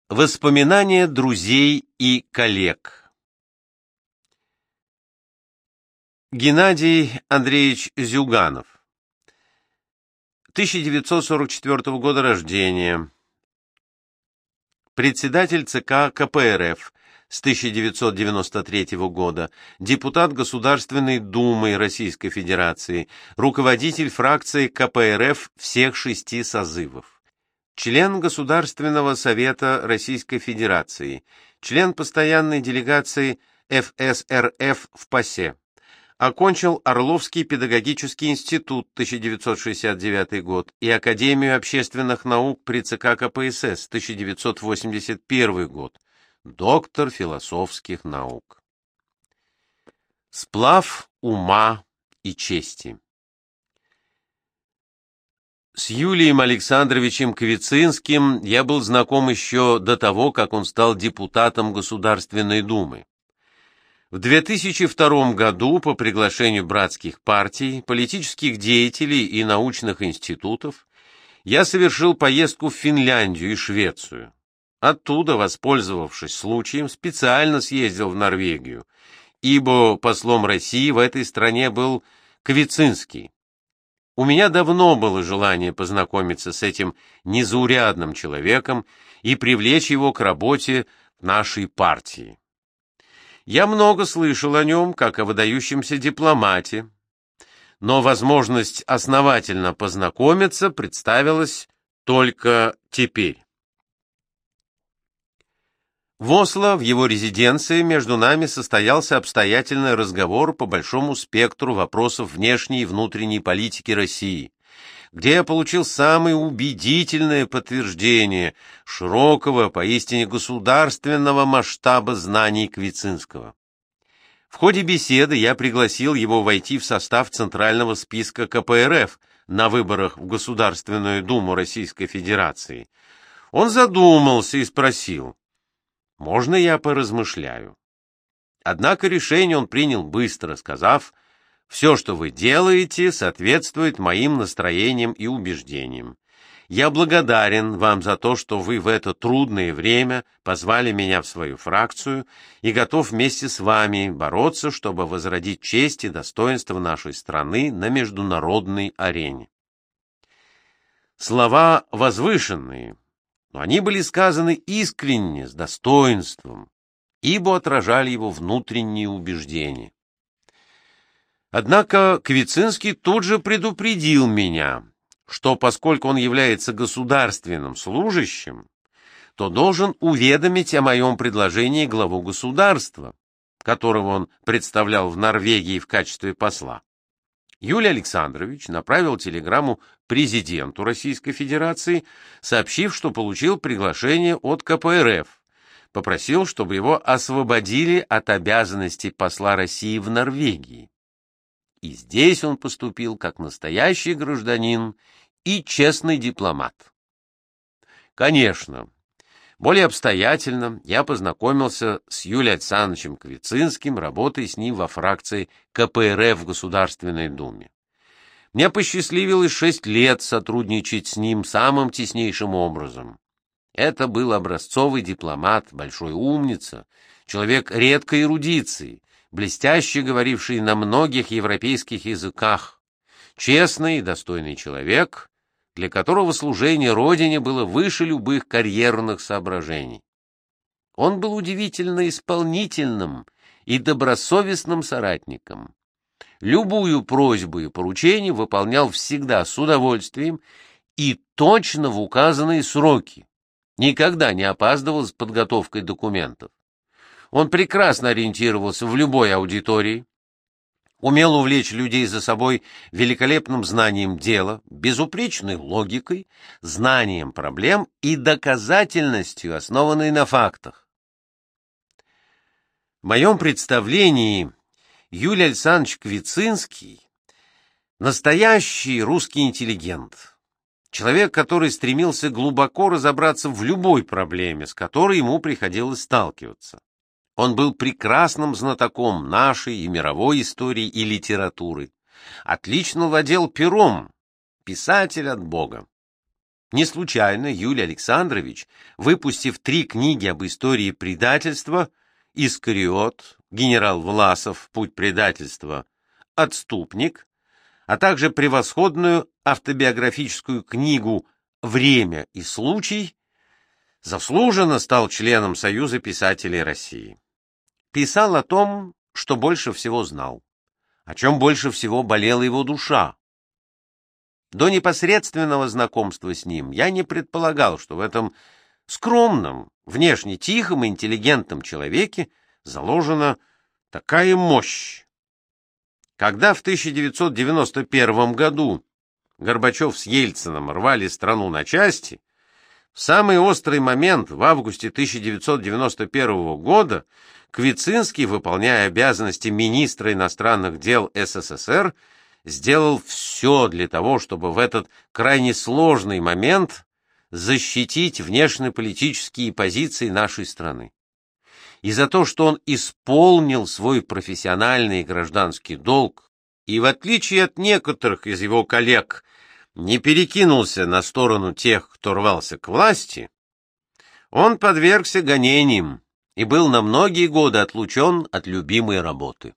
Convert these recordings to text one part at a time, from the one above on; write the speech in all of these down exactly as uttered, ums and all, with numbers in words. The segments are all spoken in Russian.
Воспоминания друзей и коллег. Геннадий Андреевич Зюганов. тысяча девятьсот сорок четвёртого года рождения. Председатель ЦК КПРФ с тысяча девятьсот девяносто третьего года, депутат Государственной Думы Российской Федерации, руководитель фракции КПРФ всех шести созывов. Член Государственного совета Российской Федерации, член постоянной делегации эф эс эр эф в ПАСЕ. Окончил Орловский педагогический институт тысяча девятьсот шестьдесят девятый год и Академию общественных наук при ЦК ка пэ эс эс тысяча девятьсот восемьдесят первый год. Доктор философских наук. Сплав ума и чести. С Юлием Александровичем Квицинским я был знаком еще до того, как он стал депутатом Государственной Думы. В две тысячи втором году по приглашению братских партий, политических деятелей и научных институтов я совершил поездку в Финляндию и Швецию. Оттуда, воспользовавшись случаем, специально съездил в Норвегию, ибо послом России в этой стране был Квицинский. У меня давно было желание познакомиться с этим незаурядным человеком и привлечь его к работе в нашей партии. Я много слышал о нем, как о выдающемся дипломате, но возможность основательно познакомиться представилась только теперь. В Осло, в его резиденции, между нами состоялся обстоятельный разговор по большому спектру вопросов внешней и внутренней политики России, где я получил самое убедительное подтверждение широкого, поистине государственного масштаба знаний Квицинского. В ходе беседы я пригласил его войти в состав центрального списка ка пэ эр эф на выборах в Государственную Думу Российской Федерации. Он задумался и спросил: «Можно я поразмышляю?» Однако решение он принял быстро, сказав: «Все, что вы делаете, соответствует моим настроениям и убеждениям. Я благодарен вам за то, что вы в это трудное время позвали меня в свою фракцию и готов вместе с вами бороться, чтобы возродить честь и достоинство нашей страны на международной арене». Слова возвышенные, но они были сказаны искренне, с достоинством, ибо отражали его внутренние убеждения. Однако Квицинский тут же предупредил меня, что поскольку он является государственным служащим, то должен уведомить о моем предложении главу государства, которого он представлял в Норвегии в качестве посла. Юлий Александрович направил телеграмму президенту Российской Федерации, сообщив, что получил приглашение от ка пэ эр эф, попросил, чтобы его освободили от обязанностей посла России в Норвегии. И здесь он поступил как настоящий гражданин и честный дипломат. Конечно, более обстоятельно я познакомился с Юлием Александровичем Квицинским, работая с ним во фракции ка пэ эр эф в Государственной Думе. Мне посчастливилось шесть лет сотрудничать с ним самым теснейшим образом. Это был образцовый дипломат, большой умница, человек редкой эрудиции, блестяще говоривший на многих европейских языках, честный и достойный человек, для которого служение Родине было выше любых карьерных соображений. Он был удивительно исполнительным и добросовестным соратником. Любую просьбу и поручение выполнял всегда с удовольствием и точно в указанные сроки, никогда не опаздывал с подготовкой документов. Он прекрасно ориентировался в любой аудитории, умел увлечь людей за собой великолепным знанием дела, безупречной логикой, знанием проблем и доказательностью, основанной на фактах. В моем представлении Юлий Александрович Квицинский — настоящий русский интеллигент, человек, который стремился глубоко разобраться в любой проблеме, с которой ему приходилось сталкиваться. Он был прекрасным знатоком нашей и мировой истории и литературы, отлично владел пером, писатель от Бога. Не случайно Юлий Александрович, выпустив три книги об истории предательства «Искариот», «Генерал Власов. Путь предательства», «Отступник», а также превосходную автобиографическую книгу «Время и случай», заслуженно стал членом Союза писателей России. Писал о том, что больше всего знал, о чем больше всего болела его душа. До непосредственного знакомства с ним я не предполагал, что в этом скромном, внешне тихом и интеллигентном человеке заложена такая мощь. Когда в тысяча девятьсот девяносто первом году Горбачев с Ельциным рвали страну на части, в самый острый момент в августе тысяча девятьсот девяносто первого года Квицинский, выполняя обязанности министра иностранных дел СССР, сделал все для того, чтобы в этот крайне сложный момент защитить внешнеполитические позиции нашей страны. И за то, что он исполнил свой профессиональный и гражданский долг, и в отличие от некоторых из его коллег не перекинулся на сторону тех, кто рвался к власти, он подвергся гонениям и был на многие годы отлучен от любимой работы.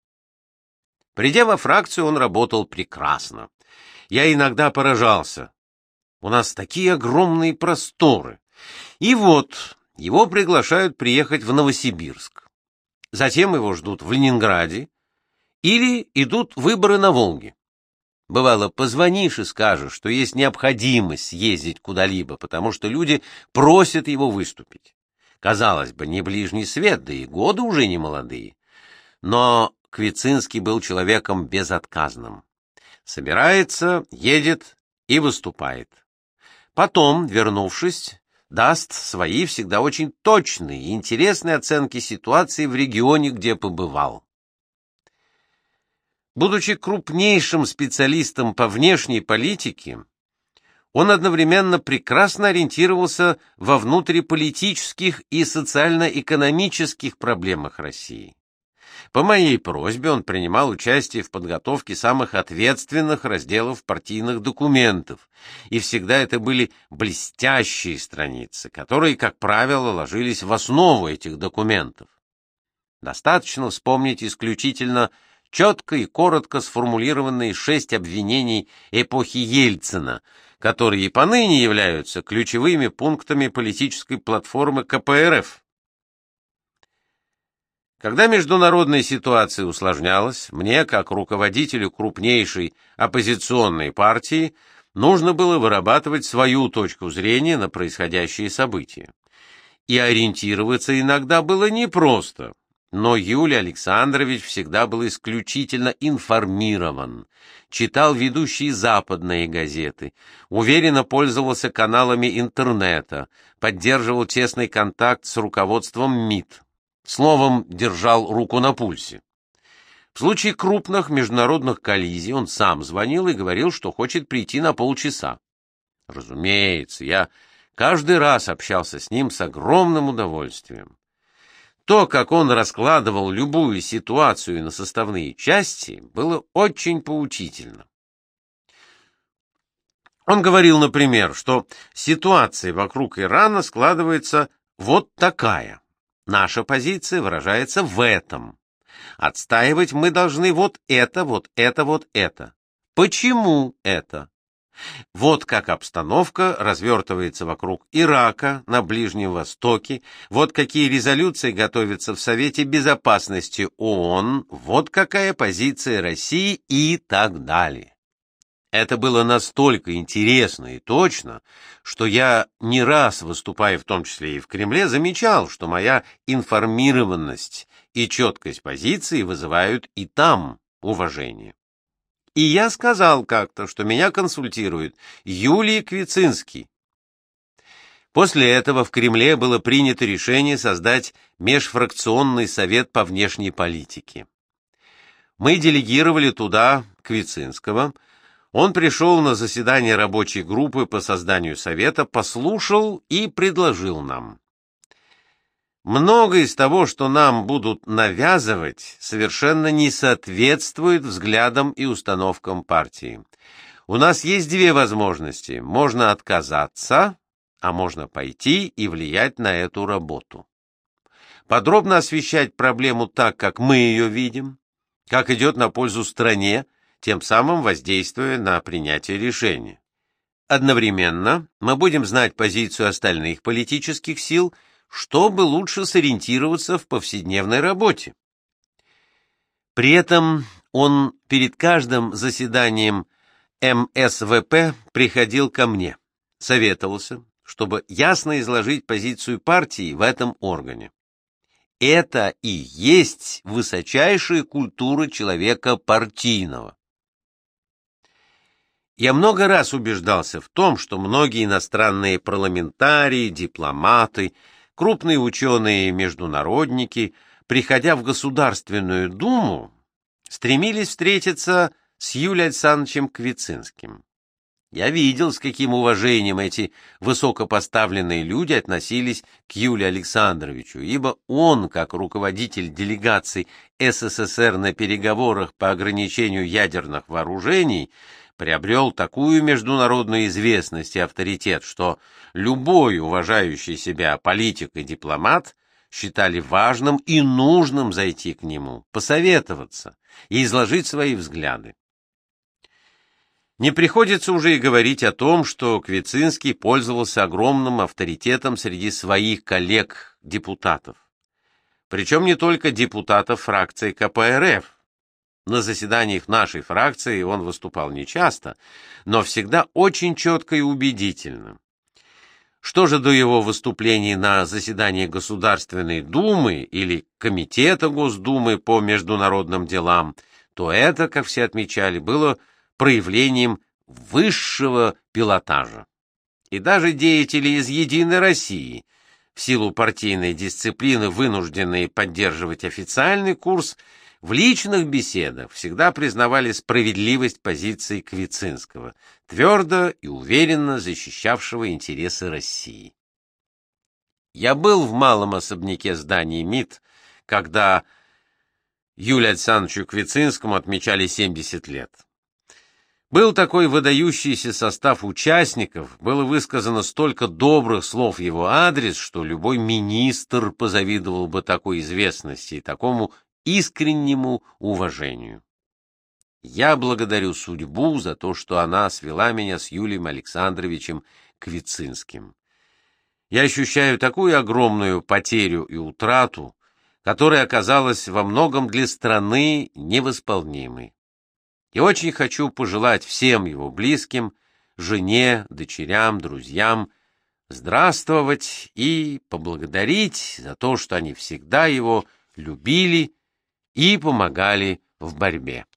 Придя во фракцию, он работал прекрасно. Я иногда поражался. У нас такие огромные просторы. И вот его приглашают приехать в Новосибирск. Затем его ждут в Ленинграде или идут выборы на Волге. Бывало, позвонишь и скажешь, что есть необходимость съездить куда-либо, потому что люди просят его выступить. Казалось бы, не ближний свет, да и годы уже не молодые. Но Квицинский был человеком безотказным. Собирается, едет и выступает. Потом, вернувшись, даст свои всегда очень точные и интересные оценки ситуации в регионе, где побывал. Будучи крупнейшим специалистом по внешней политике, он одновременно прекрасно ориентировался во внутриполитических и социально-экономических проблемах России. По моей просьбе он принимал участие в подготовке самых ответственных разделов партийных документов, и всегда это были блестящие страницы, которые, как правило, ложились в основу этих документов. Достаточно вспомнить исключительно четко и коротко сформулированные шесть обвинений эпохи Ельцина, которые и поныне являются ключевыми пунктами политической платформы ка пэ эр эф. Когда международная ситуация усложнялась, мне, как руководителю крупнейшей оппозиционной партии, нужно было вырабатывать свою точку зрения на происходящие события. И ориентироваться иногда было непросто, но Юлий Александрович всегда был исключительно информирован, читал ведущие западные газеты, уверенно пользовался каналами интернета, поддерживал тесный контакт с руководством МИД. Словом, держал руку на пульсе. В случае крупных международных коллизий он сам звонил и говорил, что хочет прийти на полчаса. Разумеется, я каждый раз общался с ним с огромным удовольствием. То, как он раскладывал любую ситуацию на составные части, было очень поучительно. Он говорил, например, что ситуация вокруг Ирана складывается вот такая. Наша позиция выражается в этом. Отстаивать мы должны вот это, вот это, вот это. Почему это? Вот как обстановка развертывается вокруг Ирака, на Ближнем Востоке, вот какие резолюции готовятся в Совете Безопасности ООН, вот какая позиция России и так далее. Это было настолько интересно и точно, что я не раз, выступая в том числе и в Кремле, замечал, что моя информированность и четкость позиции вызывают и там уважение. И я сказал как-то, что меня консультирует Юлий Квицинский. После этого в Кремле было принято решение создать межфракционный совет по внешней политике. Мы делегировали туда Квицинского. Он пришел на заседание рабочей группы по созданию совета, послушал и предложил нам. Многое из того, что нам будут навязывать, совершенно не соответствует взглядам и установкам партии. У нас есть две возможности. Можно отказаться, а можно пойти и влиять на эту работу. Подробно освещать проблему так, как мы ее видим, как идет на пользу стране, тем самым воздействуя на принятие решения. Одновременно мы будем знать позицию остальных политических сил, чтобы лучше сориентироваться в повседневной работе. При этом он перед каждым заседанием эм эс вэ пэ приходил ко мне, советовался, чтобы ясно изложить позицию партии в этом органе. Это и есть высочайшая культура человека партийного. Я много раз убеждался в том, что многие иностранные парламентарии, дипломаты, крупные ученые и международники, приходя в Государственную Думу, стремились встретиться с Юлием Александровичем Квицинским. Я видел, с каким уважением эти высокопоставленные люди относились к Юлию Александровичу, ибо он, как руководитель делегаций эс эс эс эр на переговорах по ограничению ядерных вооружений, приобрел такую международную известность и авторитет, что любой уважающий себя политик и дипломат считали важным и нужным зайти к нему, посоветоваться и изложить свои взгляды. Не приходится уже и говорить о том, что Квицинский пользовался огромным авторитетом среди своих коллег-депутатов. Причем не только депутатов фракции ка пэ эр эф. На заседаниях нашей фракции он выступал нечасто, но всегда очень четко и убедительно. Что же до его выступлений на заседании Государственной Думы или Комитета Госдумы по международным делам, то это, как все отмечали, было проявлением высшего пилотажа. И даже деятели из «Единой России», в силу партийной дисциплины, вынужденные поддерживать официальный курс, в личных беседах всегда признавали справедливость позиции Квицинского, твердо и уверенно защищавшего интересы России. Я был в малом особняке здания МИД, когда Юлию Александровичу Квицинскому отмечали семьдесят лет. Был такой выдающийся состав участников, было высказано столько добрых слов в его адрес, что любой министр позавидовал бы такой известности и такому искреннему уважению. Я благодарю судьбу за то, что она свела меня с Юлием Александровичем Квицинским. Я ощущаю такую огромную потерю и утрату, которая оказалась во многом для страны невосполнимой. И очень хочу пожелать всем его близким, жене, дочерям, друзьям здравствовать и поблагодарить за то, что они всегда его любили и помогали в борьбе.